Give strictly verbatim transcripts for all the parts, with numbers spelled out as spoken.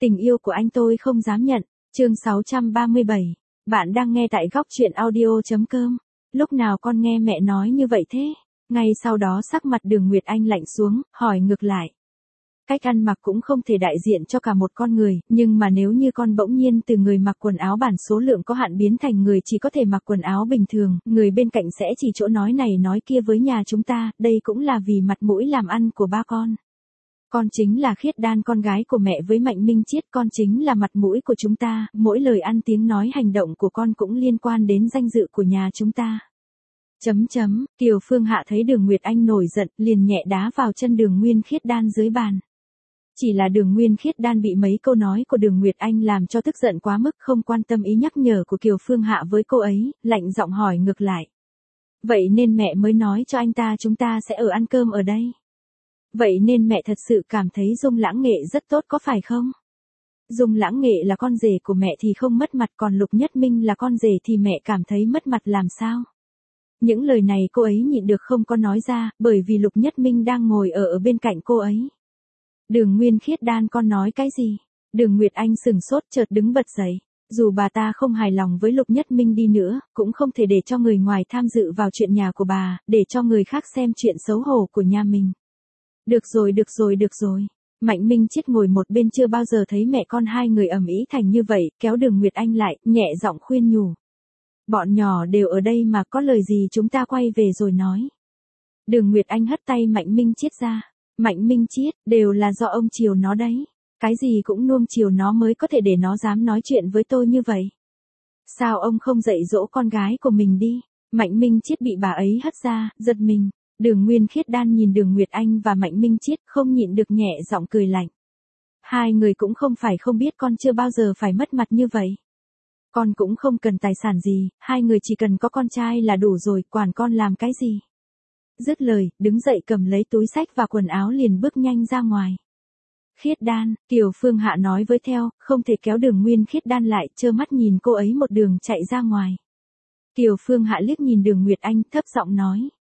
Tình yêu của anh tôi không dám nhận. Chương sáu trăm ba mươi bảy. Bạn đang nghe tại góc truyện audio.com. Lúc nào con nghe mẹ nói như vậy thế? Ngay sau đó sắc mặt Đường Nguyệt Anh lạnh xuống, hỏi ngược lại. Cách ăn mặc cũng không thể đại diện cho cả một con người, nhưng mà nếu như con bỗng nhiên từ người mặc quần áo bản số lượng có hạn biến thành người chỉ có thể mặc quần áo bình thường, người bên cạnh sẽ chỉ chỗ nói này nói kia với nhà chúng ta, đây cũng là vì mặt mũi làm ăn của ba con. Con chính là Khiết Đan con gái của mẹ với Mạnh Minh Chiết, con chính là mặt mũi của chúng ta, mỗi lời ăn tiếng nói hành động của con cũng liên quan đến danh dự của nhà chúng ta. Chấm chấm, Kiều Phương Hạ thấy Đường Nguyệt Anh nổi giận, liền nhẹ đá vào chân Đường Nguyên Khiết Đan dưới bàn. Chỉ là Đường Nguyên Khiết Đan bị mấy câu nói của Đường Nguyệt Anh làm cho tức giận quá mức, không quan tâm ý nhắc nhở của Kiều Phương Hạ với cô ấy, lạnh giọng hỏi ngược lại. Vậy nên mẹ mới nói cho anh ta chúng ta sẽ ở ăn cơm ở đây. Vậy nên mẹ thật sự cảm thấy Dung Lãng Nghệ rất tốt có phải không? Dung Lãng Nghệ là con rể của mẹ thì không mất mặt, còn Lục Nhất Minh là con rể thì mẹ cảm thấy mất mặt làm sao? Những lời này cô ấy nhịn được không có nói ra, bởi vì Lục Nhất Minh đang ngồi ở ở bên cạnh cô ấy. Đường Nguyên Khiết Đan con nói cái gì? Đường Nguyệt Anh sừng sốt chợt đứng bật dậy. Dù bà ta không hài lòng với Lục Nhất Minh đi nữa, cũng không thể để cho người ngoài tham dự vào chuyện nhà của bà, để cho người khác xem chuyện xấu hổ của nhà mình. Được rồi, được rồi, được rồi. Mạnh Minh Chiết ngồi một bên chưa bao giờ thấy mẹ con hai người ầm ĩ thành như vậy, kéo Đường Nguyệt Anh lại, nhẹ giọng khuyên nhủ. Bọn nhỏ đều ở đây mà, có lời gì chúng ta quay về rồi nói. Đường Nguyệt Anh hất tay Mạnh Minh Chiết ra. Mạnh Minh Chiết, đều là do ông chiều nó đấy. Cái gì cũng nuông chiều nó mới có thể để nó dám nói chuyện với tôi như vậy. Sao ông không dạy dỗ con gái của mình đi? Mạnh Minh Chiết bị bà ấy hất ra, giật mình. Đường Nguyên Khiết Đan nhìn Đường Nguyệt Anh và Mạnh Minh Chiết không nhịn được nhẹ giọng cười lạnh. Hai người cũng không phải không biết con chưa bao giờ phải mất mặt như vậy. Con cũng không cần tài sản gì, hai người chỉ cần có con trai là đủ rồi, quản con làm cái gì. Dứt lời, đứng dậy cầm lấy túi xách và quần áo liền bước nhanh ra ngoài. Khiết Đan, Kiều Phương Hạ nói với theo, không thể kéo Đường Nguyên Khiết Đan lại, trơ mắt nhìn cô ấy một đường chạy ra ngoài. Kiều Phương Hạ liếc nhìn Đường Nguyệt Anh, thấp giọng nói.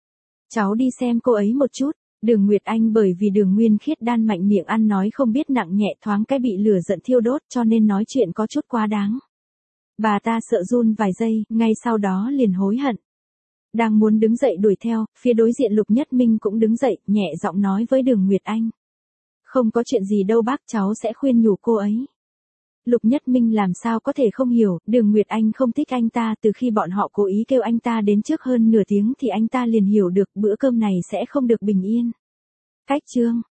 Cháu đi xem cô ấy một chút. Đường Nguyệt Anh bởi vì Đường Nguyên Khiết Đan mạnh miệng ăn nói không biết nặng nhẹ, thoáng cái bị lửa giận thiêu đốt cho nên nói chuyện có chút quá đáng. Bà ta sợ run vài giây, ngay sau đó liền hối hận. Đang muốn đứng dậy đuổi theo, phía đối diện Lục Nhất Minh cũng đứng dậy, nhẹ giọng nói với Đường Nguyệt Anh. Không có chuyện gì đâu bác, cháu sẽ khuyên nhủ cô ấy. Lục Nhất Minh làm sao có thể không hiểu, Đường Nguyệt Anh không thích anh ta, từ khi bọn họ cố ý kêu anh ta đến trước hơn nửa tiếng thì anh ta liền hiểu được bữa cơm này sẽ không được bình yên. Cách chương,